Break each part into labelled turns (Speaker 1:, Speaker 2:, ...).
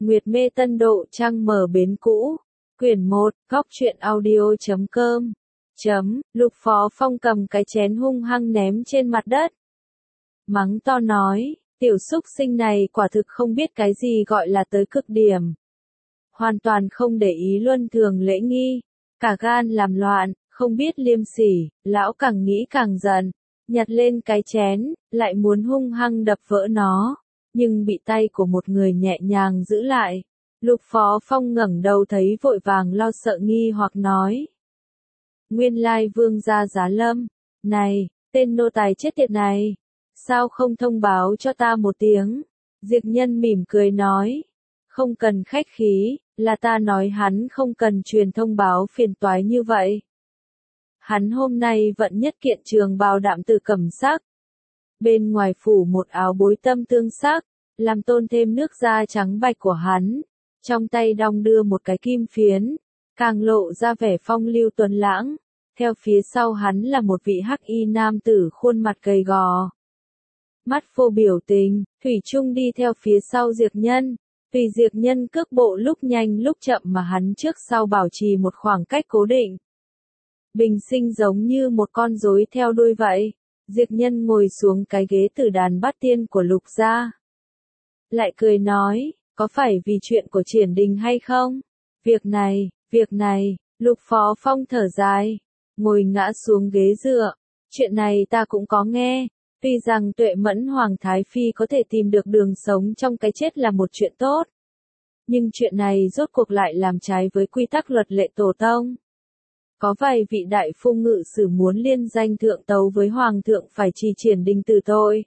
Speaker 1: Nguyệt Mê Tân Độ Trăng Mở Bến Cũ. Quyển 1, Góc Truyện Audio.com. Lục Phó Phong cầm cái chén hung hăng ném trên mặt đất. Mắng to nói, tiểu súc sinh này quả thực không biết cái gì gọi là tới cực điểm. Hoàn toàn không để ý luân thường lễ nghi, cả gan làm loạn, không biết liêm sỉ, lão càng nghĩ càng giận, nhặt lên cái chén, lại muốn hung hăng đập vỡ nó, nhưng bị tay của một người nhẹ nhàng giữ lại. Lục Phó Phong ngẩng đầu thấy vội vàng lo sợ nghi hoặc nói. Nguyên lai vương gia Giá Lâm, này, tên nô tài chết tiệt này, sao không thông báo cho ta một tiếng? Diệp Nhân mỉm cười nói, không cần khách khí, là ta nói hắn không cần truyền thông báo phiền toái như vậy. Hắn hôm nay vận nhất kiện trường bào đạm từ cẩm sắc. Bên ngoài phủ một áo bối tâm tương sắc, làm tôn thêm nước da trắng bạch của hắn. Trong tay đong đưa một cái kim phiến, càng lộ ra vẻ phong lưu tuấn lãng. Theo phía sau hắn là một vị hắc y nam tử khuôn mặt gầy gò. Mắt phô biểu tình, thủy chung đi theo phía sau Diệp Nhân. Vì Diệp Nhân cước bộ lúc nhanh lúc chậm mà hắn trước sau bảo trì một khoảng cách cố định. Bình sinh giống như một con rối theo đuôi vậy. Diệp Nhân ngồi xuống cái ghế tử đàn bát tiên của Lục gia. Lại cười nói, có phải vì chuyện của Triển Đình hay không? Việc này, Lục Phó Phong thở dài, ngồi ngã xuống ghế dựa. Chuyện này ta cũng có nghe, tuy rằng Tuệ Mẫn Hoàng Thái Phi có thể tìm được đường sống trong cái chết là một chuyện tốt. Nhưng chuyện này rốt cuộc lại làm trái với quy tắc luật lệ tổ tông. Có vài vị đại phu ngự sử muốn liên danh thượng tấu với Hoàng thượng phải trì Triển Đình tử tội.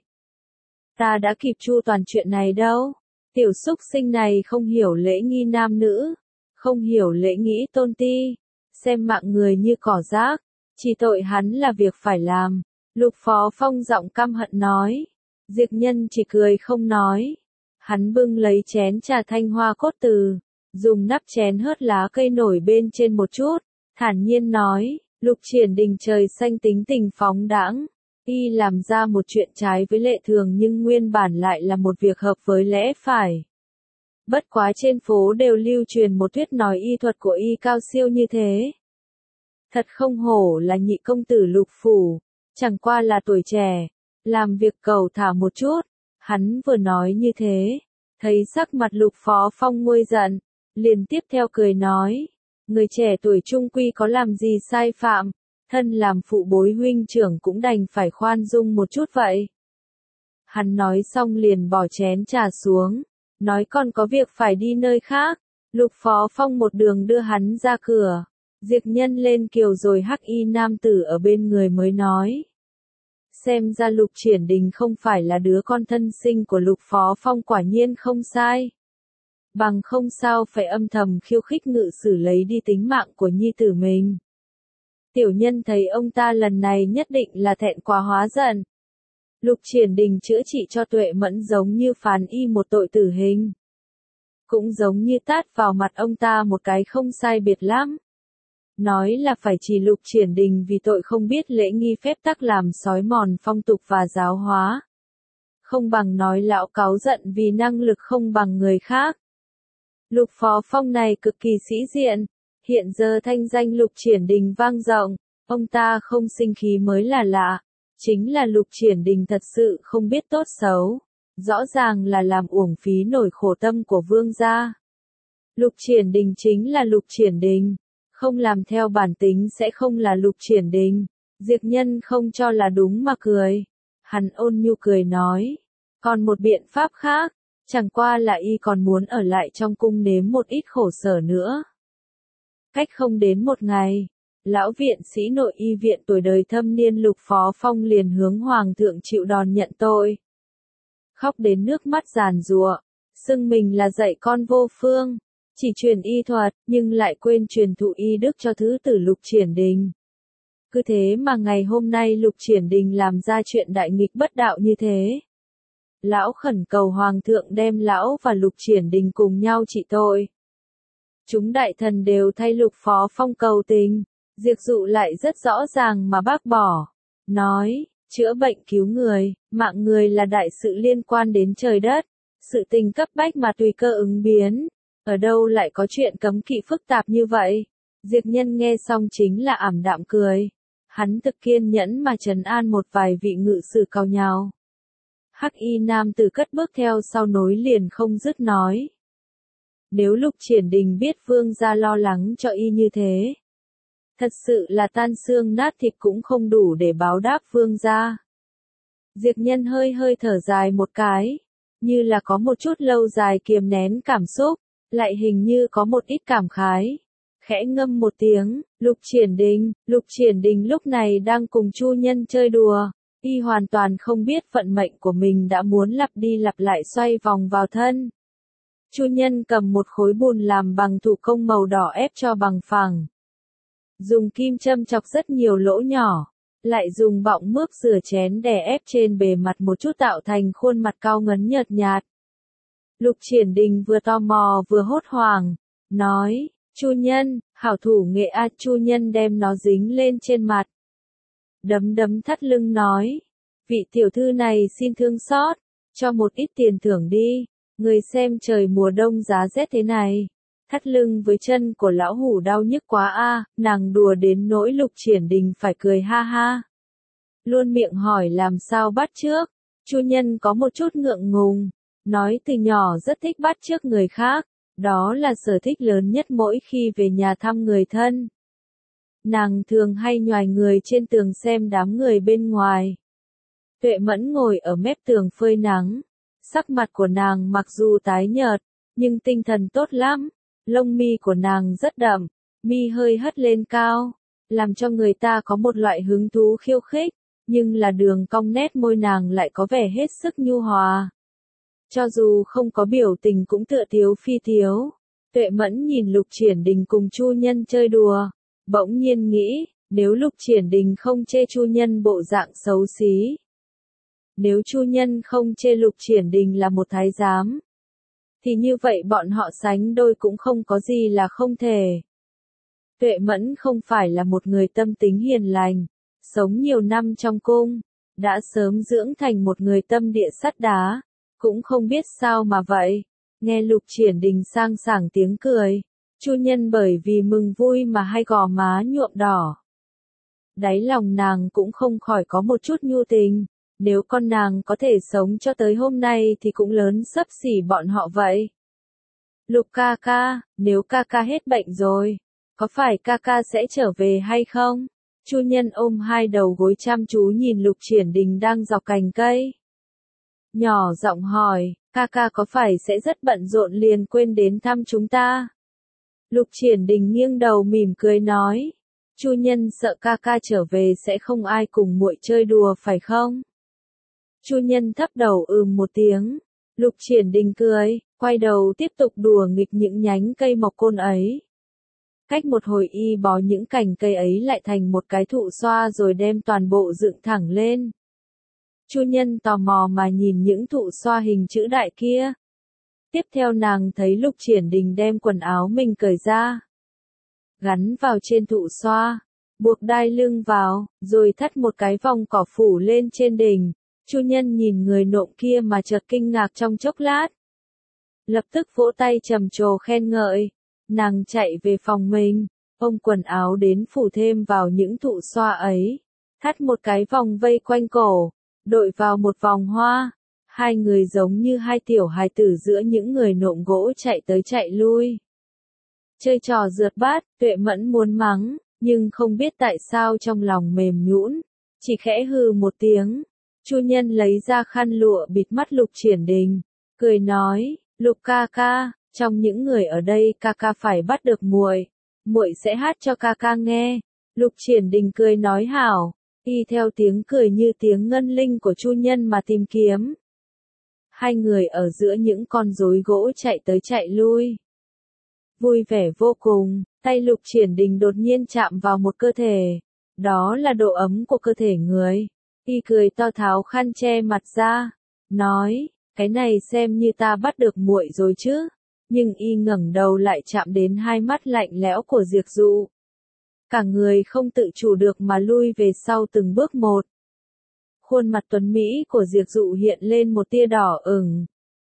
Speaker 1: Ta đã kịp chu toàn chuyện này đâu. Tiểu súc sinh này không hiểu lễ nghi nam nữ, không hiểu lễ nghĩ tôn ti, xem mạng người như cỏ rác, chỉ tội hắn là việc phải làm. Lục Phó Phong giọng căm hận nói. Diệp Nhân chỉ cười không nói. Hắn bưng lấy chén trà thanh hoa cốt từ, dùng nắp chén hớt lá cây nổi bên trên một chút, thản nhiên nói, Lục Triển Đình trời xanh tính tình phóng đãng. Y làm ra một chuyện trái với lệ thường nhưng nguyên bản lại là một việc hợp với lẽ phải. Bất quá trên phố đều lưu truyền một thuyết nói y thuật của y cao siêu như thế. Thật không hổ là nhị công tử Lục phủ, chẳng qua là tuổi trẻ, làm việc cầu thả một chút. Hắn vừa nói như thế, thấy sắc mặt Lục Phó Phong nguôi giận, liền tiếp theo cười nói, người trẻ tuổi trung quy có làm gì sai phạm. Thân làm phụ bối huynh trưởng cũng đành phải khoan dung một chút vậy. Hắn nói xong liền bỏ chén trà xuống, nói còn có việc phải đi nơi khác. Lục Phó Phong một đường đưa hắn ra cửa. Diệp Nhân lên kiều rồi hắc y nam tử ở bên người mới nói. Xem ra Lục Triển Đình không phải là đứa con thân sinh của Lục Phó Phong, quả nhiên không sai. Bằng không sao phải âm thầm khiêu khích ngự sử lấy đi tính mạng của nhi tử mình. Tiểu nhân thấy ông ta lần này nhất định là thẹn quá hóa giận. Lục Triển Đình chữa trị cho Tuệ Mẫn giống như phán y một tội tử hình. Cũng giống như tát vào mặt ông ta một cái không sai biệt lắm. Nói là phải chỉ Lục Triển Đình vì tội không biết lễ nghi phép tắc làm xói mòn phong tục và giáo hóa. Không bằng nói lão cáu giận vì năng lực không bằng người khác. Lục Phó Phong này cực kỳ sĩ diện. Hiện giờ thanh danh Lục Triển Đình vang rộng, ông ta không sinh khí mới là lạ. Chính là Lục Triển Đình thật sự không biết tốt xấu. Rõ ràng là làm uổng phí nổi khổ tâm của vương gia. Lục Triển Đình chính là Lục Triển Đình. Không làm theo bản tính sẽ không là Lục Triển Đình. Diệp Nhân không cho là đúng mà cười. Hắn ôn nhu cười nói. Còn một biện pháp khác, chẳng qua là y còn muốn ở lại trong cung nếm một ít khổ sở nữa. Cách không đến một ngày, lão viện sĩ nội y viện tuổi đời thâm niên Lục Phó Phong liền hướng Hoàng thượng chịu đòn nhận tội. Khóc đến nước mắt giàn giụa, xưng mình là dạy con vô phương, chỉ truyền y thuật, nhưng lại quên truyền thụ y đức cho thứ tử Lục Triển Đình. Cứ thế mà ngày hôm nay Lục Triển Đình làm ra chuyện đại nghịch bất đạo như thế. Lão khẩn cầu Hoàng thượng đem lão và Lục Triển Đình cùng nhau trị tội. Chúng đại thần đều thay Lục Phó Phong cầu tình, Diệp Dụ lại rất rõ ràng mà bác bỏ, nói, chữa bệnh cứu người, mạng người là đại sự liên quan đến trời đất, Sự tình cấp bách mà tùy cơ ứng biến. Ở đâu lại có chuyện cấm kỵ phức tạp như vậy? Diệp Nhân nghe xong chính là ảm đạm cười. Hắn thực kiên nhẫn mà trấn an một vài vị ngự sử cau nhào. Hắc y nam tử cất bước theo sau nối liền không dứt nói. Nếu Lục Triển Đình biết vương gia lo lắng cho y như thế, thật sự là tan xương nát thịt cũng không đủ để báo đáp vương gia. Diệp Nhân hơi hơi thở dài một cái, như là có một chút lâu dài kiềm nén cảm xúc, lại hình như có một ít cảm khái. Khẽ ngâm một tiếng, Lục Triển Đình lúc này đang cùng Chu Nhân chơi đùa, y hoàn toàn không biết vận mệnh của mình đã muốn lặp đi lặp lại xoay vòng vào thân. Chu Nhân cầm một khối bùn làm bằng thủ công màu đỏ ép cho bằng phẳng. Dùng kim châm chọc rất nhiều lỗ nhỏ, lại dùng bọng mướp rửa chén đè ép trên bề mặt một chút tạo thành khuôn mặt cao ngấn nhợt nhạt. Lục Triển Đình vừa tò mò vừa hốt hoảng, nói, Chu Nhân, hảo thủ nghệ a. Chu Nhân đem nó dính lên trên mặt. Đấm đấm thắt lưng nói, vị tiểu thư này xin thương xót, cho một ít tiền thưởng đi, người xem trời mùa đông giá rét thế này. Thắt lưng với chân của lão hủ đau nhức quá a. Nàng đùa đến nỗi Lục Triển Đình phải cười ha ha. Luôn miệng hỏi làm sao bắt chước, Chu Nhân có một chút ngượng ngùng, nói từ nhỏ rất thích bắt chước người khác, đó là sở thích lớn nhất mỗi khi về nhà thăm người thân. Nàng thường hay nhoài người trên tường xem đám người bên ngoài. Tuệ Mẫn ngồi ở mép tường phơi nắng, sắc mặt của nàng mặc dù tái nhợt, nhưng tinh thần tốt lắm. Lông mi của nàng rất đậm, mi hơi hất lên cao, làm cho người ta có một loại hứng thú khiêu khích, nhưng là đường cong nét môi nàng lại có vẻ hết sức nhu hòa. Cho dù không có biểu tình cũng tựa thiếu phi thiếu. Tuệ Mẫn nhìn Lục Triển Đình cùng Chu Nhân chơi đùa, bỗng nhiên nghĩ, nếu Lục Triển Đình không chê Chu Nhân bộ dạng xấu xí, nếu Chu Nhân không chê Lục Triển Đình là một thái giám, thì như vậy bọn họ sánh đôi cũng không có gì là không thể. Tuệ Mẫn không phải là một người tâm tính hiền lành, sống nhiều năm trong cung, đã sớm dưỡng thành một người tâm địa sắt đá, cũng không biết sao mà vậy. Nghe Lục Triển Đình sang sảng tiếng cười, Chu Nhân bởi vì mừng vui mà hai gò má nhuộm đỏ. Đáy lòng nàng cũng không khỏi có một chút nhu tình. Nếu con nàng có thể sống cho tới hôm nay thì cũng lớn xấp xỉ bọn họ vậy. Lục ca ca, nếu ca ca hết bệnh rồi, có phải ca ca sẽ trở về hay không? Chu Nhân ôm hai đầu gối chăm chú nhìn Lục Triển Đình đang dọc cành cây. Nhỏ giọng hỏi, ca ca có phải sẽ rất bận rộn liền quên đến thăm chúng ta? Lục Triển Đình nghiêng đầu mỉm cười nói, Chu Nhân sợ ca ca trở về sẽ không ai cùng muội chơi đùa phải không? Chu Nhân thấp đầu một tiếng. Lục Triển Đình cười, quay đầu tiếp tục đùa nghịch những nhánh cây mọc côn ấy. Cách một hồi y bó những cành cây ấy lại thành một cái thụ xoa rồi đem toàn bộ dựng thẳng lên. Chu Nhân tò mò mà nhìn những thụ xoa hình chữ đại kia. Tiếp theo nàng thấy Lục Triển Đình đem quần áo mình cởi ra, gắn vào trên thụ xoa, buộc đai lưng vào, rồi thắt một cái vòng cỏ phủ lên trên đỉnh. Chu Nhân nhìn người nộm kia mà chợt kinh ngạc trong chốc lát. Lập tức vỗ tay trầm trồ khen ngợi. Nàng chạy về phòng mình, ôm quần áo đến phủ thêm vào những thụ xoa ấy. Thắt một cái vòng vây quanh cổ, đội vào một vòng hoa. Hai người giống như hai tiểu hài tử giữa những người nộm gỗ chạy tới chạy lui. Chơi trò rượt bát, Tuệ Mẫn muốn mắng, nhưng không biết tại sao trong lòng mềm nhũn, chỉ khẽ hừ một tiếng. Chu Nhân lấy ra khăn lụa bịt mắt Lục Triển Đình, cười nói, Lục ca ca, trong những người ở đây ca ca phải bắt được muội, muội sẽ hát cho ca ca nghe. Lục Triển Đình cười nói hảo, y theo tiếng cười như tiếng ngân linh của Chu Nhân mà tìm kiếm. Hai người ở giữa những con rối gỗ chạy tới chạy lui. Vui vẻ vô cùng, tay Lục Triển Đình đột nhiên chạm vào một cơ thể, đó là độ ấm của cơ thể người. Y cười to tháo khăn che mặt ra, nói, cái này xem như ta bắt được muội rồi chứ. Nhưng y ngẩng đầu lại chạm đến hai mắt lạnh lẽo của Diệp Dụ. Cả người không tự chủ được mà lui về sau từng bước một. Khuôn mặt tuấn mỹ của Diệp Dụ hiện lên một tia đỏ ửng.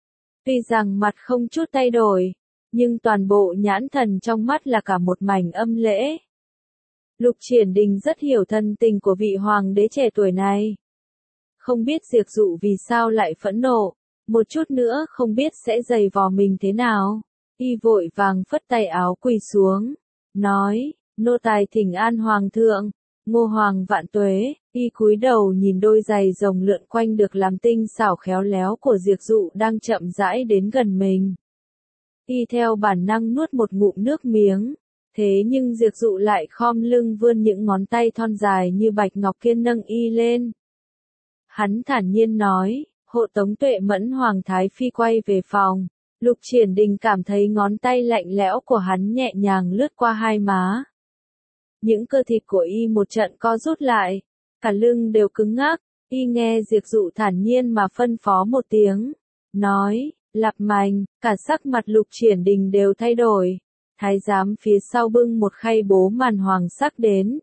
Speaker 1: Tuy rằng mặt không chút thay đổi, nhưng toàn bộ nhãn thần trong mắt là cả một mảnh âm lễ. Lục Triển Đình rất hiểu thân tình của vị hoàng đế trẻ tuổi này. Không biết Diệp Dụ vì sao lại phẫn nộ, một chút nữa không biết sẽ giày vò mình thế nào. Y vội vàng phất tay áo quỳ xuống, nói, nô tài thỉnh an hoàng thượng, Ngô hoàng vạn tuế. Y cúi đầu nhìn đôi giày rồng lượn quanh được làm tinh xảo khéo léo của Diệp Dụ đang chậm rãi đến gần mình. Y theo bản năng nuốt một ngụm nước miếng, thế nhưng Diệp Dụ lại khom lưng vươn những ngón tay thon dài như bạch ngọc kiên nâng y lên. Hắn thản nhiên nói, hộ tống Tuệ Mẫn Hoàng Thái Phi quay về phòng. Lục Triển Đình cảm thấy ngón tay lạnh lẽo của hắn nhẹ nhàng lướt qua hai má. Những cơ thịt của y một trận co rút lại, cả lưng đều cứng ngắc. Y nghe Diệp Dụ thản nhiên mà phân phó một tiếng, nói, Lạp Mành. Cả sắc mặt Lục Triển Đình đều thay đổi. Thái giám phía sau bưng một khay bố màn hoàng sắc đến.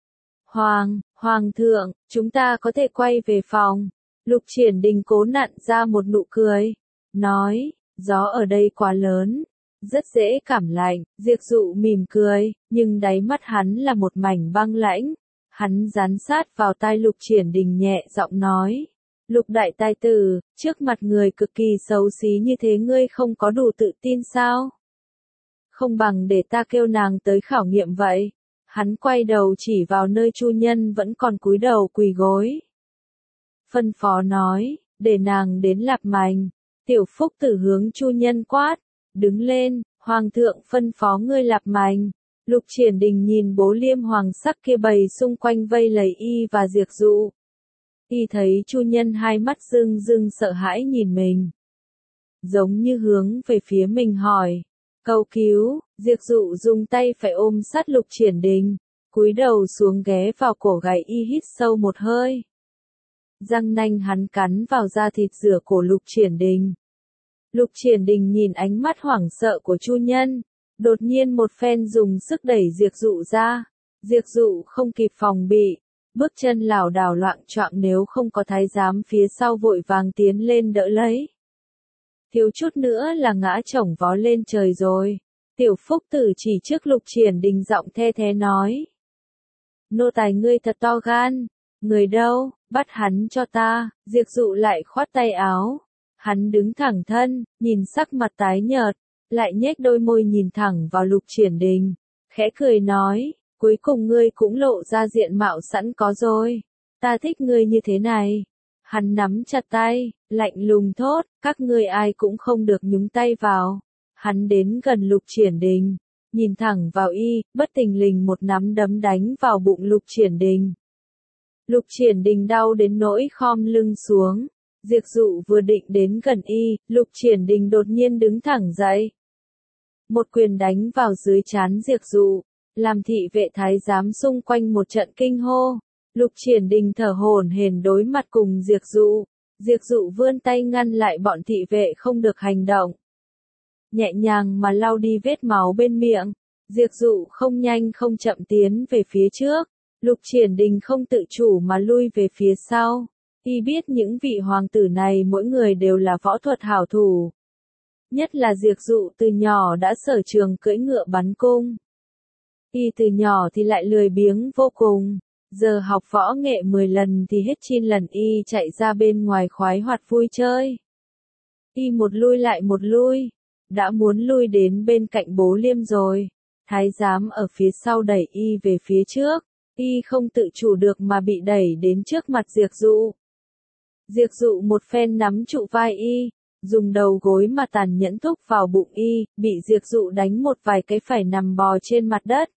Speaker 1: Hoàng thượng, chúng ta có thể quay về phòng. Lục Triển Đình cố nặn ra một nụ cười, nói, gió ở đây quá lớn, rất dễ cảm lạnh. Diệp Dụ mỉm cười, nhưng đáy mắt hắn là một mảnh băng lãnh. Hắn dán sát vào tai Lục Triển Đình nhẹ giọng nói, Lục đại tài tử, trước mặt người cực kỳ xấu xí như thế ngươi không có đủ tự tin sao? Không bằng để ta kêu nàng tới khảo nghiệm vậy. Hắn quay đầu chỉ vào nơi Chu Nhân vẫn còn cúi đầu quỳ gối. Phân phó nói, để nàng đến Lạp Mành. Tiểu Phúc Tử hướng Chu Nhân quát, đứng lên, hoàng thượng phân phó ngươi Lạp Mành. Lục Triển Đình nhìn bố liêm hoàng sắc kia bầy xung quanh vây lấy y và Diệp Dụ. Y thấy Chu Nhân hai mắt rưng rưng sợ hãi nhìn mình, giống như hướng về phía mình hỏi, cầu cứu. Diệp Dụ dùng tay phải ôm sát Lục Triển Đình, cúi đầu xuống ghé vào cổ gáy y hít sâu một hơi. Răng nanh hắn cắn vào da thịt rửa cổ Lục Triển Đình. Lục Triển Đình nhìn ánh mắt hoảng sợ của Chu Nhân, đột nhiên một phen dùng sức đẩy Diệp Dụ ra. Diệp Dụ không kịp phòng bị, bước chân lảo đảo loạng choạng, nếu không có thái giám phía sau vội vàng tiến lên đỡ lấy, thiếu chút nữa là ngã chổng vó lên trời rồi. Tiểu Phúc Tử chỉ trước Lục Triển Đình giọng the thế nói, nô tài ngươi thật to gan, người đâu, bắt hắn cho ta. Diệp Dụ lại khoát tay áo, hắn đứng thẳng thân, nhìn sắc mặt tái nhợt, lại nhếch đôi môi nhìn thẳng vào Lục Triển Đình, khẽ cười nói, cuối cùng ngươi cũng lộ ra diện mạo sẵn có rồi, ta thích ngươi như thế này. Hắn nắm chặt tay, lạnh lùng thốt, các ngươi ai cũng không được nhúng tay vào. Hắn đến gần Lục Triển Đình, nhìn thẳng vào y, bất thình lình một nắm đấm đánh vào bụng Lục Triển Đình. Lục Triển Đình đau đến nỗi khom lưng xuống. Diệp Dụ vừa định đến gần y, Lục Triển Đình đột nhiên đứng thẳng dậy. Một quyền đánh vào dưới trán Diệp Dụ, làm thị vệ thái giám xung quanh một trận kinh hô. Lục Triển Đình thở hổn hển đối mặt cùng Diệp Dụ. Diệp Dụ vươn tay ngăn lại bọn thị vệ không được hành động, nhẹ nhàng mà lau đi vết máu bên miệng. Diệp Dụ không nhanh không chậm tiến về phía trước. Lục Triển Đình không tự chủ mà lui về phía sau. Y biết những vị hoàng tử này mỗi người đều là võ thuật hảo thủ. Nhất là Diệp Dụ từ nhỏ đã sở trường cưỡi ngựa bắn cung. Y từ nhỏ thì lại lười biếng vô cùng. Giờ học võ nghệ 10 lần thì hết 9 lần y chạy ra bên ngoài khoái hoạt vui chơi. Y một lui lại một lui, đã muốn lui đến bên cạnh bố liêm rồi. Thái giám ở phía sau đẩy y về phía trước, y không tự chủ được mà bị đẩy đến trước mặt Diệp Dụ. Diệp Dụ một phen nắm trụ vai y, dùng đầu gối mà tàn nhẫn thúc vào bụng y, bị Diệp Dụ đánh một vài cái phải nằm bò trên mặt đất.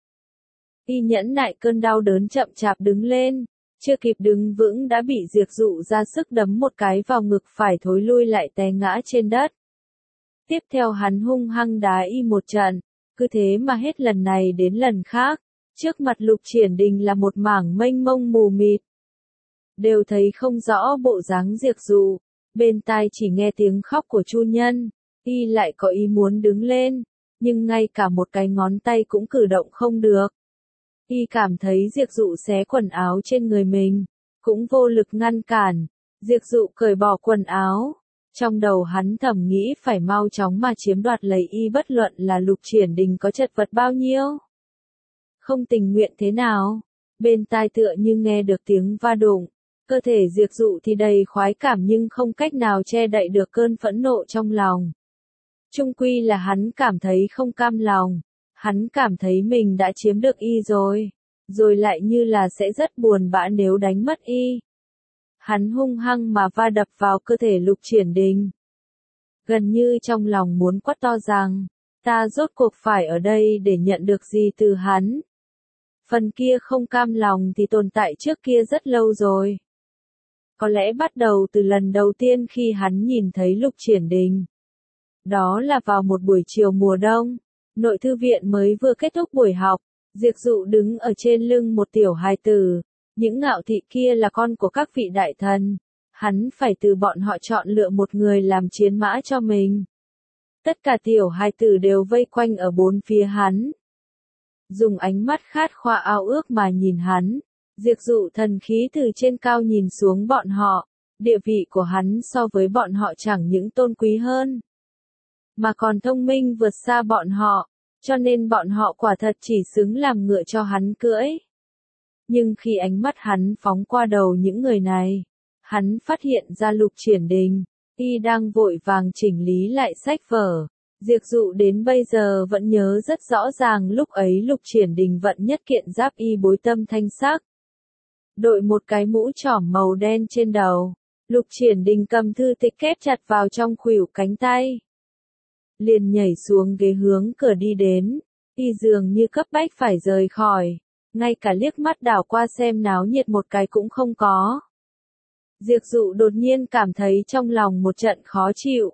Speaker 1: Y nhẫn nại cơn đau đớn chậm chạp đứng lên, chưa kịp đứng vững đã bị Diệp Dụ ra sức đấm một cái vào ngực phải thối lui lại té ngã trên đất. Tiếp theo hắn hung hăng đá y một trận, cứ thế mà hết lần này đến lần khác, trước mặt Lục Triển Đình là một mảng mênh mông mù mịt. Đều thấy không rõ bộ dáng Diệp Dụ, bên tai chỉ nghe tiếng khóc của Chu Nhân. Y lại có ý muốn đứng lên, nhưng ngay cả một cái ngón tay cũng cử động không được. Y cảm thấy Diệp Dụ xé quần áo trên người mình, cũng vô lực ngăn cản. Diệp Dụ cởi bỏ quần áo, Trong đầu hắn thầm nghĩ phải mau chóng mà chiếm đoạt lấy y, bất luận là Lục Triển Đình có chật vật bao nhiêu. Không tình nguyện thế nào, bên tai tựa như nghe được tiếng va đụng, cơ thể Diệp Dụ thì đầy khoái cảm nhưng không cách nào che đậy được cơn phẫn nộ trong lòng. Chung quy là hắn cảm thấy không cam lòng, hắn cảm thấy mình đã chiếm được y rồi lại như là sẽ rất buồn bã nếu đánh mất y. Hắn hung hăng mà va đập vào cơ thể Lục Triển Đình. Gần như trong lòng muốn quát to rằng, ta rốt cuộc phải ở đây để nhận được gì từ hắn. Phần kia không cam lòng thì tồn tại trước kia rất lâu rồi. Có lẽ bắt đầu từ lần đầu tiên khi hắn nhìn thấy Lục Triển Đình. Đó là vào một buổi chiều mùa đông, nội thư viện mới vừa kết thúc buổi học, Diệp Dụ đứng ở trên lưng một tiểu hài tử. Những ngạo thị kia là con của các vị đại thần, hắn phải từ bọn họ chọn lựa một người làm chiến mã cho mình. Tất cả tiểu hài tử đều vây quanh ở bốn phía hắn. Dùng ánh mắt khát khao ao ước mà nhìn hắn, Diệp Dụ thần khí từ trên cao nhìn xuống bọn họ, địa vị của hắn so với bọn họ chẳng những tôn quý hơn, mà còn thông minh vượt xa bọn họ, cho nên bọn họ quả thật chỉ xứng làm ngựa cho hắn cưỡi. Nhưng khi ánh mắt hắn phóng qua đầu những người này, hắn phát hiện ra Lục Triển Đình, y đang vội vàng chỉnh lý lại sách vở. Diệp Dụ đến bây giờ vẫn nhớ rất rõ ràng lúc ấy Lục Triển Đình vận nhất kiện giáp y bối tâm thanh sắc. Đội một cái mũ trỏm màu đen trên đầu, Lục Triển Đình cầm thư tịch kép chặt vào trong khuỷu cánh tay. Liền nhảy xuống ghế hướng cửa đi đến, y dường như cấp bách phải rời khỏi. Ngay cả liếc mắt đảo qua xem náo nhiệt một cái cũng không có. Diệp Dụ đột nhiên cảm thấy trong lòng một trận khó chịu.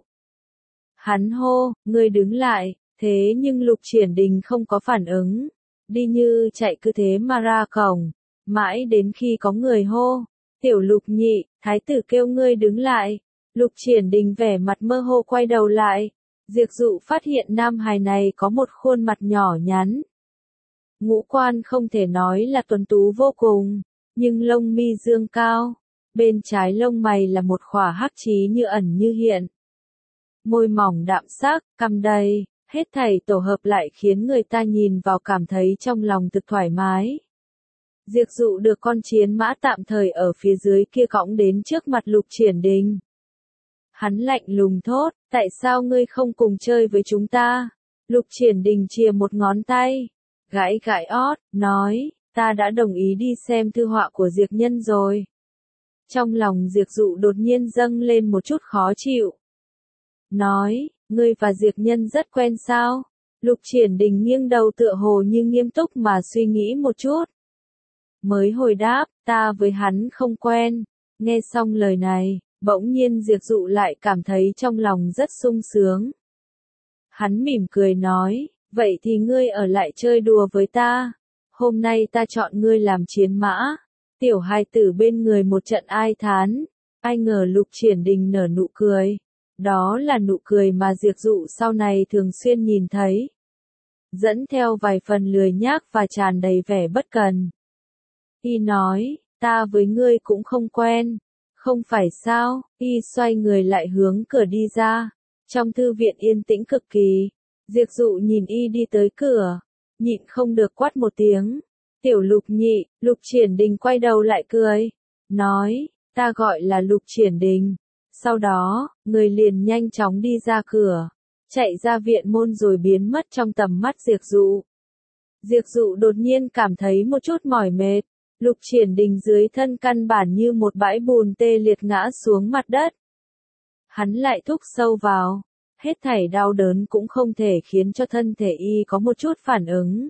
Speaker 1: Hắn hô, ngươi đứng lại, thế nhưng Lục Triển Đình không có phản ứng. Đi như chạy cứ thế mà ra cổng, mãi đến khi có người hô, tiểu Lục nhị, thái tử kêu ngươi đứng lại. Lục Triển Đình vẻ mặt mơ hồ quay đầu lại. Diệp Dụ phát hiện nam hài này có một khuôn mặt nhỏ nhắn. Ngũ quan không thể nói là tuấn tú vô cùng, nhưng lông mi dương cao, bên trái lông mày là một khỏa hắc trí như ẩn như hiện. Môi mỏng đạm sắc, cằm đầy, hết thảy tổ hợp lại khiến người ta nhìn vào cảm thấy trong lòng thực thoải mái. Diệp Dụ được con chiến mã tạm thời ở phía dưới kia cõng đến trước mặt Lục Triển Đình. Hắn lạnh lùng thốt, tại sao ngươi không cùng chơi với chúng ta? Lục Triển Đình chìa một ngón tay, gãi gãi ót, nói, ta đã đồng ý đi xem thư họa của Diệp Nhân rồi. Trong lòng Diệp Dụ đột nhiên dâng lên một chút khó chịu. Nói, ngươi và Diệp Nhân rất quen sao? Lục Triển Đình nghiêng đầu tựa hồ như nghiêm túc mà suy nghĩ một chút. Mới hồi đáp, ta với hắn không quen. Nghe xong lời này, bỗng nhiên Diệp Dụ lại cảm thấy trong lòng rất sung sướng. Hắn mỉm cười nói, vậy thì ngươi ở lại chơi đùa với ta. Hôm nay ta chọn ngươi làm chiến mã. Tiểu hài tử bên người một trận ai thán. Ai ngờ Lục Triển Đình nở nụ cười. Đó là nụ cười mà Diệp Dụ sau này thường xuyên nhìn thấy. Dẫn theo vài phần lười nhác và tràn đầy vẻ bất cần. Y nói, ta với ngươi cũng không quen. Không phải sao? Y xoay người lại hướng cửa đi ra. Trong thư viện yên tĩnh cực kỳ. Diệp Dụ nhìn y đi tới cửa, nhịn không được quát một tiếng. Tiểu Lục nhị, Lục Triển Đình quay đầu lại cười. Nói, ta gọi là Lục Triển Đình. Sau đó, người liền nhanh chóng đi ra cửa, chạy ra viện môn rồi biến mất trong tầm mắt Diệp Dụ. Diệp Dụ đột nhiên cảm thấy một chút mỏi mệt. Lục Triển Đình dưới thân căn bản như một bãi bùn tê liệt ngã xuống mặt đất. Hắn lại thúc sâu vào. Hết thảy đau đớn cũng không thể khiến cho thân thể y có một chút phản ứng.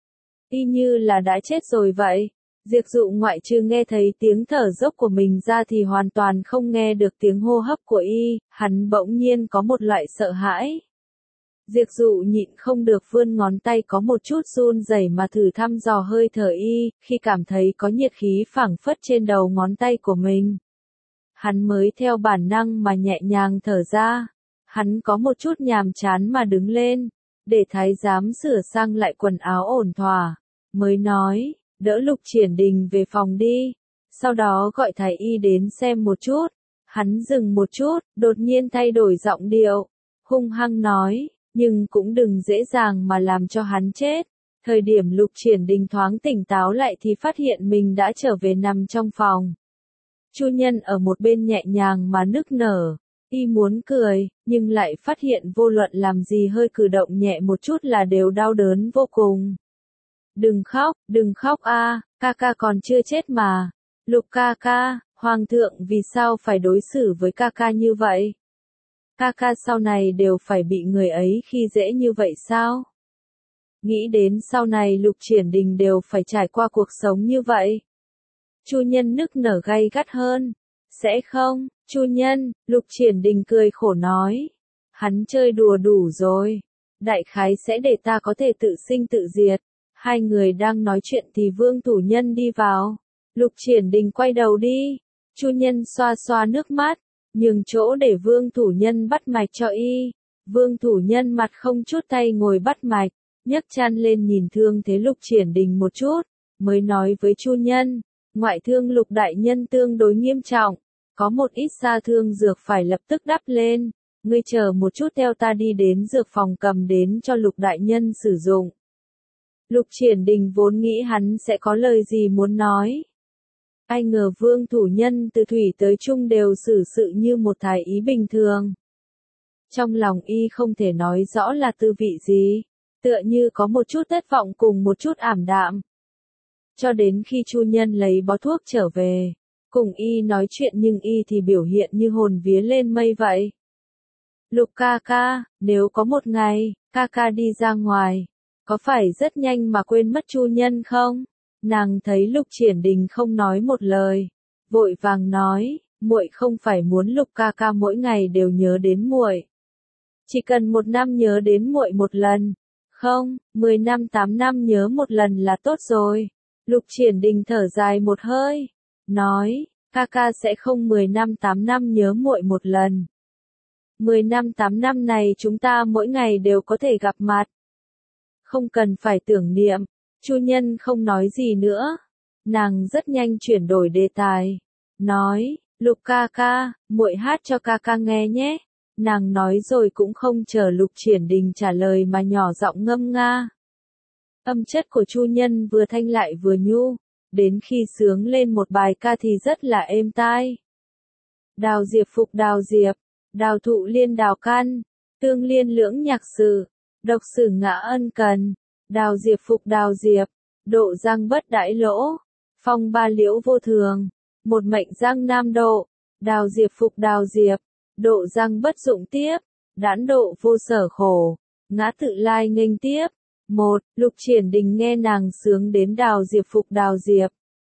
Speaker 1: Y như là đã chết rồi vậy. Diệp Dụ ngoại trừ nghe thấy tiếng thở dốc của mình ra thì hoàn toàn không nghe được tiếng hô hấp của y, hắn bỗng nhiên có một loại sợ hãi. Diệp Dụ nhịn không được vươn ngón tay có một chút run rẩy mà thử thăm dò hơi thở y, khi cảm thấy có nhiệt khí phảng phất trên đầu ngón tay của mình. Hắn mới theo bản năng mà nhẹ nhàng thở ra. Hắn có một chút nhàm chán mà đứng lên, để thái giám sửa sang lại quần áo ổn thỏa, mới nói, đỡ Lục Triển Đình về phòng đi, sau đó gọi thái y đến xem một chút. Hắn dừng một chút, đột nhiên thay đổi giọng điệu, hung hăng nói, nhưng cũng đừng dễ dàng mà làm cho hắn chết. Thời điểm Lục Triển Đình thoáng tỉnh táo lại thì phát hiện mình đã trở về nằm trong phòng. Chu Nhân ở một bên nhẹ nhàng mà nức nở, y muốn cười, nhưng lại phát hiện vô luận làm gì hơi cử động nhẹ một chút là đều đau đớn vô cùng. Đừng khóc a, ca ca còn chưa chết mà. Lục ca ca, Hoàng thượng vì sao phải đối xử với ca ca như vậy? Ca ca sau này đều phải bị người ấy khi dễ như vậy sao? Nghĩ đến sau này Lục Triển Đình đều phải trải qua cuộc sống như vậy. Chu Nhân nức nở gay gắt hơn. Sẽ không, Chu Nhân, Lục Triển Đình cười khổ nói. Hắn chơi đùa đủ rồi. Đại khái sẽ để ta có thể tự sinh tự diệt. Hai người đang nói chuyện thì Vương Thủ Nhân đi vào. Lục Triển Đình quay đầu đi. Chu Nhân xoa xoa nước mắt, nhường chỗ để Vương Thủ Nhân bắt mạch cho y. Vương Thủ Nhân mặt không chút tay ngồi bắt mạch, nhấc chăn lên nhìn thương thế Lục Triển Đình một chút, mới nói với Chu Nhân, ngoại thương Lục đại nhân tương đối nghiêm trọng, có một ít xa thương dược phải lập tức đắp lên, ngươi chờ một chút theo ta đi đến dược phòng cầm đến cho Lục đại nhân sử dụng. Lục Triển Đình vốn nghĩ hắn sẽ có lời gì muốn nói. Ai ngờ Vương Thủ Nhân từ thủy tới trung đều xử sự như một thái ý bình thường. Trong lòng y không thể nói rõ là tư vị gì, tựa như có một chút thất vọng cùng một chút ảm đạm. Cho đến khi Chu Nhân lấy bó thuốc trở về, cùng y nói chuyện nhưng y thì biểu hiện như hồn vía lên mây vậy. Lục ca ca, nếu có một ngày, ca ca đi ra ngoài, có phải rất nhanh mà quên mất Chu Nhân không? Nàng thấy Lục Triển Đình không nói một lời, vội vàng nói, muội không phải muốn Lục ca ca mỗi ngày đều nhớ đến muội. Chỉ cần 1 năm nhớ đến muội một lần, không, 10 năm 8 năm nhớ một lần là tốt rồi. Lục Triển Đình thở dài một hơi, nói, ca ca sẽ không 10 năm 8 năm nhớ muội một lần. 10 năm 8 năm này chúng ta mỗi ngày đều có thể gặp mặt. Không cần phải tưởng niệm. Chu Nhân không nói gì nữa. Nàng rất nhanh chuyển đổi đề tài. Nói, Lục ca ca, muội hát cho ca ca nghe nhé. Nàng nói rồi cũng không chờ Lục Triển Đình trả lời mà nhỏ giọng ngâm nga. Âm chất của Chu Nhân vừa thanh lại vừa nhu. Đến khi sướng lên một bài ca thì rất là êm tai. Đào diệp phục đào diệp, đào thụ liên đào căn, tương liên lưỡng nhạc sử, độc sử ngã ân cần. Đào diệp phục đào diệp, độ giang bất đãi lỗ, phong ba liễu vô thường, một mệnh giang nam độ, đào diệp phục đào diệp, độ giang bất dụng tiếp, đãn độ vô sở khổ, ngã tự lai nghênh tiếp. Lục Triển Đình nghe nàng sướng đến đào diệp phục đào diệp,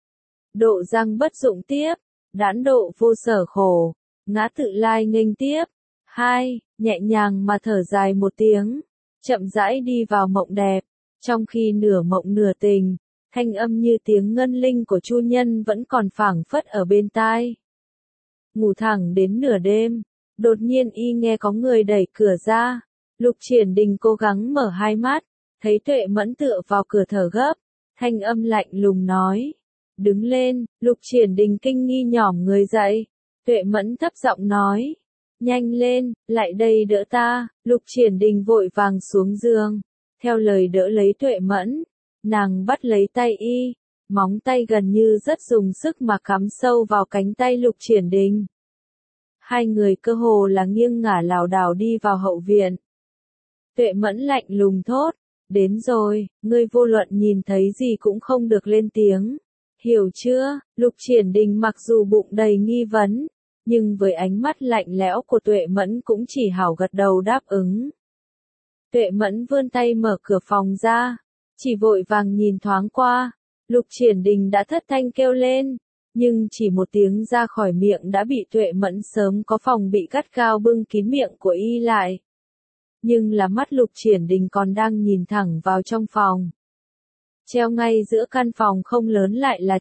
Speaker 1: độ giang bất dụng tiếp, đãn độ vô sở khổ, ngã tự lai nghênh tiếp. 2. Nhẹ nhàng mà thở dài một tiếng, chậm rãi đi vào mộng đẹp. Trong khi nửa mộng nửa tình, thanh âm như tiếng ngân linh của Chu Nhân vẫn còn phảng phất ở bên tai. Ngủ thẳng đến nửa đêm, đột nhiên y nghe có người đẩy cửa ra. Lục Triển Đình cố gắng mở hai mắt, thấy Tuệ Mẫn tựa vào cửa thở gấp, thanh âm lạnh lùng nói. Đứng lên, Lục Triển Đình kinh nghi nhỏm người dậy. Tuệ Mẫn thấp giọng nói. Nhanh lên, lại đây đỡ ta. Lục Triển Đình vội vàng xuống giường. Theo lời đỡ lấy Tuệ Mẫn, nàng bắt lấy tay y, móng tay gần như rất dùng sức mà cắm sâu vào cánh tay Lục Triển Đình. Hai người cơ hồ là nghiêng ngả lảo đảo đi vào hậu viện. Tuệ Mẫn lạnh lùng thốt, đến rồi, ngươi vô luận nhìn thấy gì cũng không được lên tiếng. Hiểu chưa? Lục Triển Đình mặc dù bụng đầy nghi vấn, nhưng với ánh mắt lạnh lẽo của Tuệ Mẫn cũng chỉ hảo gật đầu đáp ứng. Tuệ Mẫn vươn tay mở cửa phòng ra, chỉ vội vàng nhìn thoáng qua, Lục Triển Đình đã thất thanh kêu lên, nhưng chỉ một tiếng ra khỏi miệng đã bị Tuệ Mẫn sớm có phòng bị gắt gao bưng kín miệng của y lại. Nhưng là mắt Lục Triển Đình còn đang nhìn thẳng vào trong phòng. Treo ngay giữa căn phòng không lớn lại là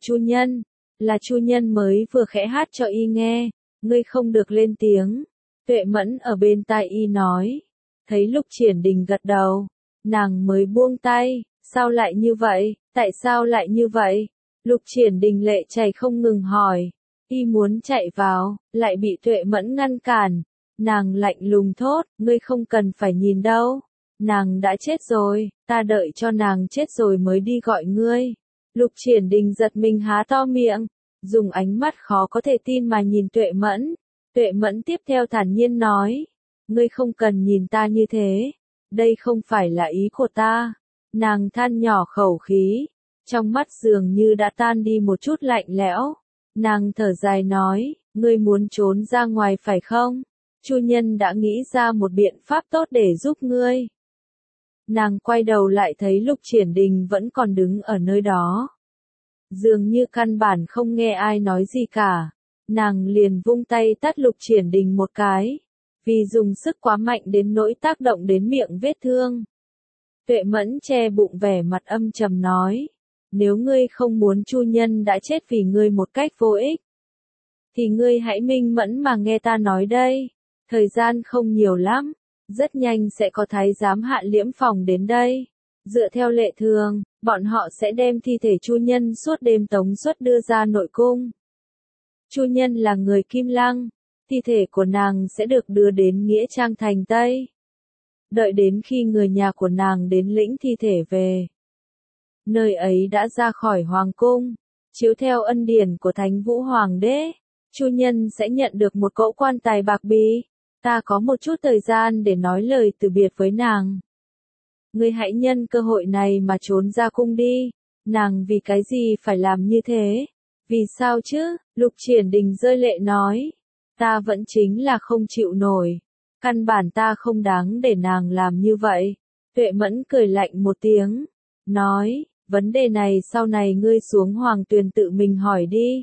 Speaker 1: Chu Nhân mới vừa khẽ hát cho y nghe, ngươi không được lên tiếng. Tuệ Mẫn ở bên tai y nói. Thấy Lục Triển Đình gật đầu, nàng mới buông tay, sao lại như vậy, tại sao lại như vậy? Lục Triển Đình lệ chảy không ngừng hỏi, Y muốn chạy vào, lại bị Tuệ Mẫn ngăn cản. Nàng lạnh lùng thốt, ngươi không cần phải nhìn đâu. Nàng đã chết rồi, ta đợi cho nàng chết rồi mới đi gọi ngươi. Lục Triển Đình giật mình há to miệng, dùng ánh mắt khó có thể tin mà nhìn Tuệ Mẫn. Tuệ Mẫn tiếp theo thản nhiên nói, ngươi không cần nhìn ta như thế, đây không phải là ý của ta. Nàng than nhỏ khẩu khí, trong mắt dường như đã tan đi một chút lạnh lẽo. Nàng thở dài nói, ngươi muốn trốn ra ngoài phải không? Chu nhân đã nghĩ ra một biện pháp tốt để giúp ngươi. Nàng quay đầu lại thấy Lục Triển Đình vẫn còn đứng ở nơi đó. Dường như căn bản không nghe ai nói gì cả. Nàng liền vung tay tát Lục Triển Đình một cái. Vì dùng sức quá mạnh đến nỗi tác động đến miệng vết thương. Tuệ Mẫn che bụng vẻ mặt âm trầm nói. Nếu ngươi không muốn Chu nhân đã chết vì ngươi một cách vô ích, thì ngươi hãy minh mẫn mà nghe ta nói đây. Thời gian không nhiều lắm, rất nhanh sẽ có thái giám Hạ Liễm Phòng đến đây. Dựa theo lệ thường, bọn họ sẽ đem thi thể Chu nhân suốt đêm tống xuất đưa ra nội cung. Chu nhân là người Kim Lăng, thi thể của nàng sẽ được đưa đến Nghĩa Trang thành Tây. Đợi đến khi người nhà của nàng đến lĩnh thi thể về. Nơi ấy đã ra khỏi hoàng cung, chiếu theo ân điển của Thánh Vũ Hoàng đế, Chu nhân sẽ nhận được một cỗ quan tài bạc bì. Ta có một chút thời gian để nói lời từ biệt với nàng. Ngươi hãy nhân cơ hội này mà trốn ra cung đi. Nàng vì cái gì phải làm như thế? Vì sao chứ? Lục Triển Đình rơi lệ nói. Ta vẫn chính là không chịu nổi. Căn bản ta không đáng để nàng làm như vậy. Tuệ Mẫn cười lạnh một tiếng. Nói, vấn đề này sau này ngươi xuống Hoàng Tuyền tự mình hỏi đi.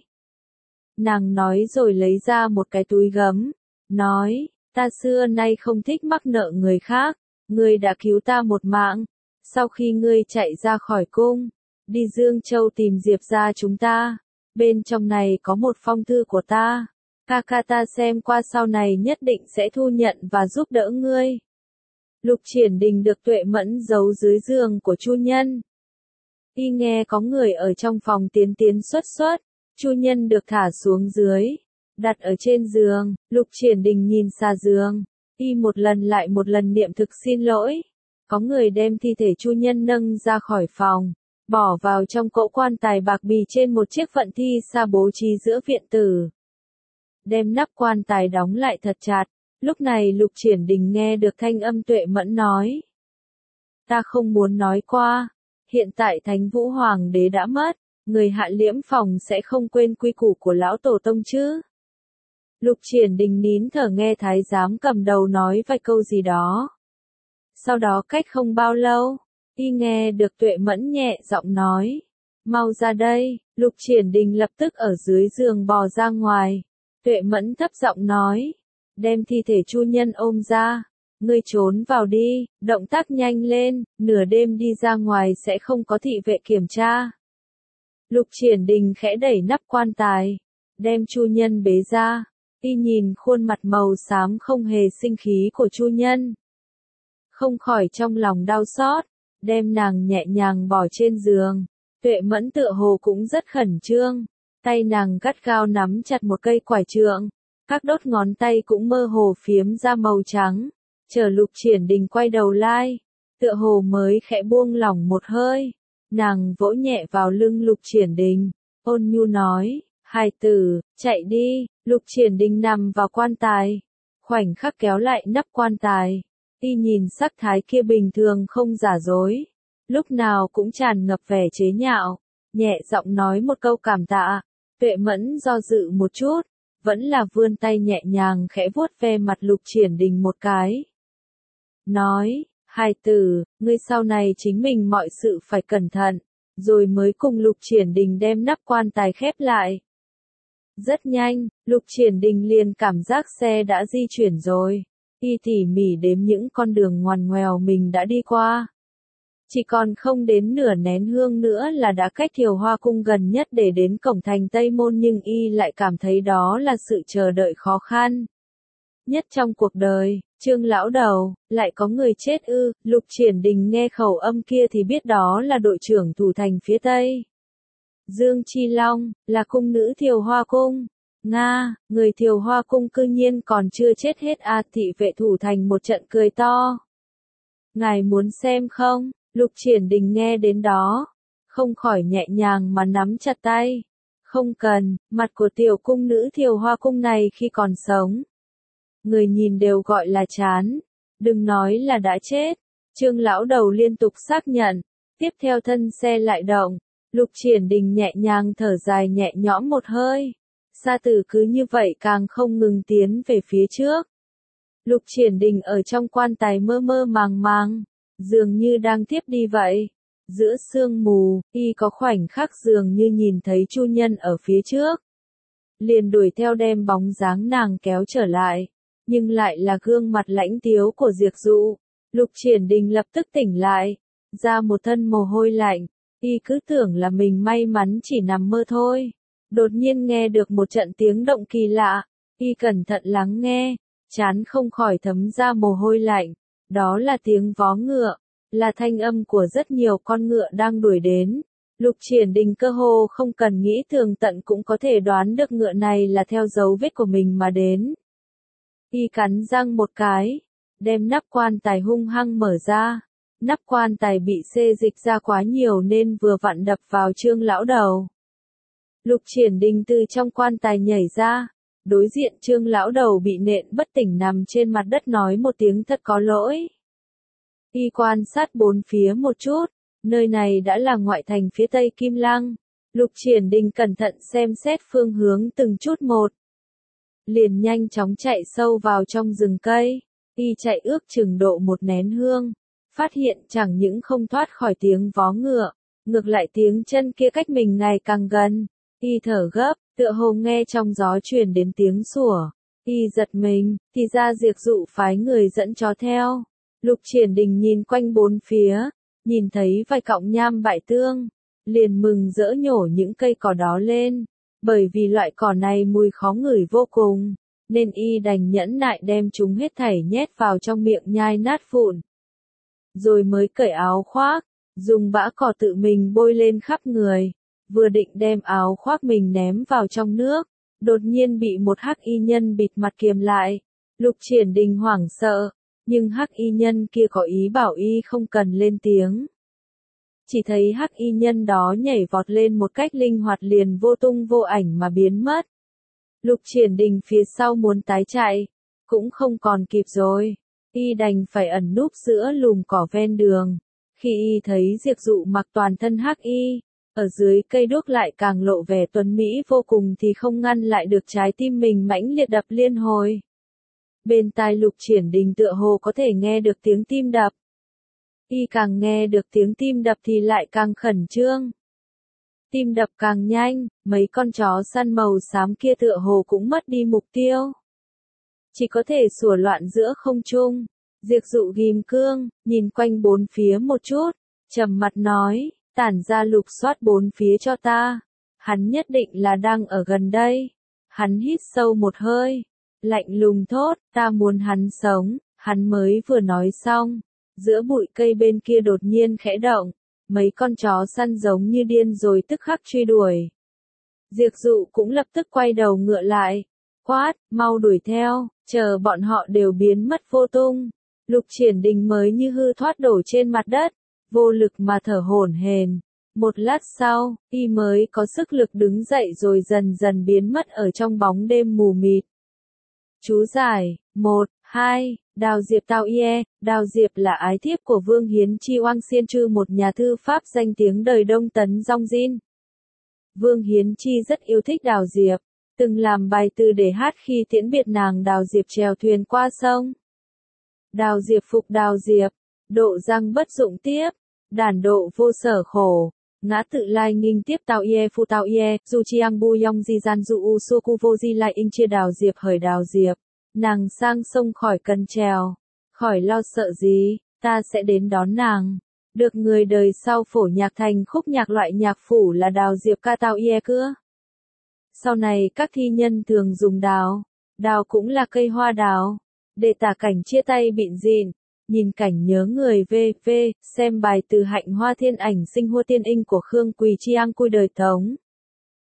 Speaker 1: Nàng nói rồi lấy ra một cái túi gấm. Nói, ta xưa nay không thích mắc nợ người khác. Ngươi đã cứu ta một mạng. Sau khi ngươi chạy ra khỏi cung, đi Dương Châu tìm Diệp gia chúng ta. Bên trong này có một phong thư của ta. Ca ca ta xem qua sau này nhất định sẽ thu nhận và giúp đỡ ngươi. Lục Triển Đình được Tuệ Mẫn giấu dưới giường của Chu nhân. Y nghe có người ở trong phòng tiến tiến xuất xuất. Chu nhân được thả xuống dưới, đặt ở trên giường. Lục Triển Đình nhìn xa giường. Y một lần lại một lần niệm thực xin lỗi. Có người đem thi thể Chu nhân nâng ra khỏi phòng, bỏ vào trong cỗ quan tài bạc bì trên một chiếc phận thi xa bố trí giữa viện tử. Đem nắp quan tài đóng lại thật chặt. Lúc này Lục Triển Đình nghe được thanh âm Tuệ Mẫn nói. Ta không muốn nói qua. Hiện tại Thánh Vũ Hoàng đế đã mất. Người Hạ Liễm Phòng sẽ không quên quy củ của lão tổ tông chứ. Lục Triển Đình nín thở nghe thái giám cầm đầu nói vài câu gì đó. Sau đó cách không bao lâu, y nghe được Tuệ Mẫn nhẹ giọng nói. Mau ra đây. Lục Triển Đình lập tức ở dưới giường bò ra ngoài. Tuệ Mẫn thấp giọng nói. Đem thi thể Chu nhân ôm ra. Ngươi trốn vào đi, động tác nhanh lên, nửa đêm đi ra ngoài sẽ không có thị vệ kiểm tra. Lục Triển Đình khẽ đẩy nắp quan tài, đem Chu nhân bế ra. Y nhìn khuôn mặt màu xám không hề sinh khí của Chu nhân, không khỏi trong lòng đau xót, đem nàng nhẹ nhàng bỏ trên giường. Tuệ Mẫn tựa hồ cũng rất khẩn trương, tay nàng gắt gao nắm chặt một cây quải trượng, các đốt ngón tay cũng mơ hồ phiếm ra màu trắng. Chờ Lục Triển Đình quay đầu lại, tựa hồ mới khẽ buông lỏng một hơi, nàng vỗ nhẹ vào lưng Lục Triển Đình, ôn nhu nói, hài tử, chạy đi. Lục Triển Đình nằm vào quan tài, khoảnh khắc kéo lại nắp quan tài. Y nhìn sắc thái kia bình thường không giả dối, lúc nào cũng tràn ngập vẻ chế nhạo, nhẹ giọng nói một câu cảm tạ. Tuệ Mẫn do dự một chút, vẫn là vươn tay nhẹ nhàng khẽ vuốt ve mặt Lục Triển Đình một cái. Nói, hài tử, ngươi sau này chính mình mọi sự phải cẩn thận, rồi mới cùng Lục Triển Đình đem nắp quan tài khép lại. Rất nhanh, Lục Triển Đình liền cảm giác xe đã di chuyển rồi. Y tỉ mỉ đếm những con đường ngoằn ngoèo mình đã đi qua. Chỉ còn không đến nửa nén hương nữa là đã cách Thiều Hoa Cung gần nhất để đến cổng thành Tây Môn, nhưng Y lại cảm thấy đó là sự chờ đợi khó khăn nhất trong cuộc đời. Trương lão đầu, lại có người chết ư? Lục Triển Đình nghe khẩu âm kia thì biết đó là đội trưởng thủ thành phía Tây. Dương Chi Long, là cung nữ Thiều Hoa Cung. Nga, người Thiều Hoa cung cư nhiên còn chưa chết hết à, thị vệ thủ thành một trận cười to. Ngài muốn xem không? Lục Triển Đình nghe đến đó, không khỏi nhẹ nhàng mà nắm chặt tay. Không cần, mặt của tiểu cung nữ Thiều Hoa cung này khi còn sống, người nhìn đều gọi là chán, đừng nói là đã chết. Trương lão đầu liên tục xác nhận, tiếp theo thân xe lại động, Lục Triển Đình nhẹ nhàng thở dài nhẹ nhõm một hơi. Sa Tử cứ như vậy càng không ngừng tiến về phía trước. Lục Triển Đình ở trong quan tài mơ mơ màng màng, dường như đang tiếp đi vậy. Giữa sương mù, y có khoảnh khắc dường như nhìn thấy Chu Nhân ở phía trước. Liền đuổi theo đem bóng dáng nàng kéo trở lại, nhưng lại là gương mặt lãnh tiếu của Diệp Dụ. Lục Triển Đình lập tức tỉnh lại, ra một thân mồ hôi lạnh, y cứ tưởng là mình may mắn chỉ nằm mơ thôi. Đột nhiên nghe được một trận tiếng động kỳ lạ, y cẩn thận lắng nghe, trán không khỏi thấm ra mồ hôi lạnh. Đó là tiếng vó ngựa, là thanh âm của rất nhiều con ngựa đang đuổi đến. Lục Triển Đình cơ hồ không cần nghĩ tường tận cũng có thể đoán được ngựa này là theo dấu vết của mình mà đến. Y cắn răng một cái, đem nắp quan tài hung hăng mở ra. Nắp quan tài bị xê dịch ra quá nhiều nên vừa vặn đập vào Trương lão đầu. Lục Triển Đình từ trong quan tài nhảy ra, đối diện Trương lão đầu bị nện bất tỉnh nằm trên mặt đất nói một tiếng thật có lỗi. Y quan sát bốn phía một chút, nơi này đã là ngoại thành phía tây Kim Lăng. Lục Triển Đình cẩn thận xem xét phương hướng từng chút một. Liền nhanh chóng chạy sâu vào trong rừng cây, y chạy ước chừng độ một nén hương, phát hiện chẳng những không thoát khỏi tiếng vó ngựa, ngược lại tiếng chân kia cách mình ngày càng gần. Y thở gấp, tựa hồ nghe trong gió truyền đến tiếng sủa. Y giật mình, thì ra Diệp Dụ phái người dẫn chó theo. Lục Triển Đình nhìn quanh bốn phía, nhìn thấy vài cọng nham bại tương, liền mừng rỡ nhổ những cây cỏ đó lên. Bởi vì loại cỏ này mùi khó ngửi vô cùng, nên y đành nhẫn nại đem chúng hết thảy nhét vào trong miệng nhai nát vụn. Rồi mới cởi áo khoác, dùng bã cỏ tự mình bôi lên khắp người. Vừa định đem áo khoác mình ném vào trong nước, đột nhiên bị một hắc y nhân bịt mặt kiềm lại. Lục Triển Đình hoảng sợ, nhưng hắc y nhân kia có ý bảo y không cần lên tiếng. Chỉ thấy hắc y nhân đó nhảy vọt lên một cách linh hoạt liền vô tung vô ảnh mà biến mất. Lục Triển Đình phía sau muốn tái chạy, cũng không còn kịp rồi. Y đành phải ẩn núp giữa lùm cỏ ven đường. Khi y thấy Diệp Dụ mặc toàn thân hắc y, ở dưới cây đuốc lại càng lộ vẻ tuấn mỹ vô cùng thì không ngăn lại được trái tim mình mãnh liệt đập liên hồi. Bên tai Lục Triển Đình tựa hồ có thể nghe được tiếng tim đập. Y càng nghe được tiếng tim đập thì lại càng khẩn trương. Tim đập càng nhanh, mấy con chó săn màu xám kia tựa hồ cũng mất đi mục tiêu. Chỉ có thể sủa loạn giữa không trung. Diệp Dụ ghim cương, nhìn quanh bốn phía một chút, trầm mặt nói, tản ra lục soát bốn phía cho ta. Hắn nhất định là đang ở gần đây. Hắn hít sâu một hơi, lạnh lùng thốt, ta muốn hắn sống. Hắn mới vừa nói xong, giữa bụi cây bên kia đột nhiên khẽ động, mấy con chó săn giống như điên rồi tức khắc truy đuổi. Diệp Dụ cũng lập tức quay đầu ngựa lại, quát, mau đuổi theo, chờ bọn họ đều biến mất vô tung. Lục Triển Đình mới như hư thoát đổ trên mặt đất, vô lực mà thở hổn hển. Một lát sau, y mới có sức lực đứng dậy rồi dần dần biến mất ở trong bóng đêm mù mịt. Chú giải, 1, 2, Đào Diệp Tào Ie. Đào Diệp là ái thiếp của Vương Hiến Chi Oang Xiên Trư, một nhà thư pháp danh tiếng đời Đông Tấn Dong Jin. Vương Hiến Chi rất yêu thích Đào Diệp, từng làm bài từ để hát khi tiễn biệt nàng. Đào Diệp trèo thuyền qua sông. Đào Diệp phục Đào Diệp, độ răng bất dụng tiếp, đản độ vô sở khổ. Ngã tự lai nghinh tiếp Tào Ie phu Tào Ie, dù chiang bu yong di gian dụ u su cu vô di lai in chia Đào Diệp hởi Đào Diệp. Nàng sang sông khỏi cần trèo, khỏi lo sợ gì, ta sẽ đến đón nàng. Được người đời sau phổ nhạc thành khúc nhạc loại nhạc phủ là Đào Diệp ca Tào Ie cưa. Sau này các thi nhân thường dùng đào, đào cũng là cây hoa đào, để tả cảnh chia tay bịn dịn, nhìn cảnh nhớ người v.v. Xem bài từ Hạnh Hoa Thiên Ảnh Sinh Hua Tiên Inh của Khương Quỳ Chiang Cui đời Tống.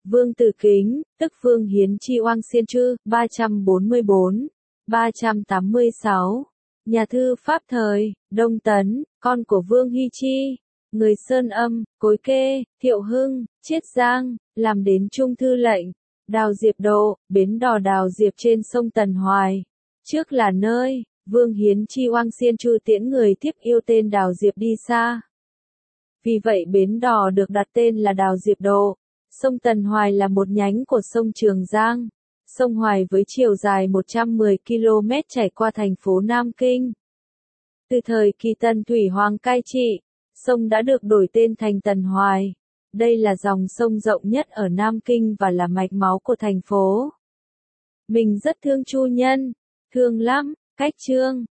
Speaker 1: Vương Tử Kính, tức Vương Hiến Chi Oang Xiên Chư, 344, 386. Nhà thư Pháp thời, Đông Tấn, con của Vương Hy Chi, người Sơn Âm, Cối Kê, Thiệu Hưng, Chiết Giang, làm đến Trung Thư lệnh. Đào Diệp Độ, bến đò Đào Diệp trên sông Tần Hoài. Trước là nơi, Vương Hiến Chi Oang Xiên Chư tiễn người thiếp yêu tên Đào Diệp đi xa. Vì vậy bến đò được đặt tên là Đào Diệp Độ. Sông Tần Hoài là một nhánh của sông Trường Giang. Sông Hoài với chiều dài 110 km chảy qua thành phố Nam Kinh. Từ thời kỳ Tần Thủy Hoàng cai trị, sông đã được đổi tên thành Tần Hoài. Đây là dòng sông rộng nhất ở Nam Kinh và là mạch máu của thành phố. Mình rất thương Chu Nhân, thương lắm, Cách Trương.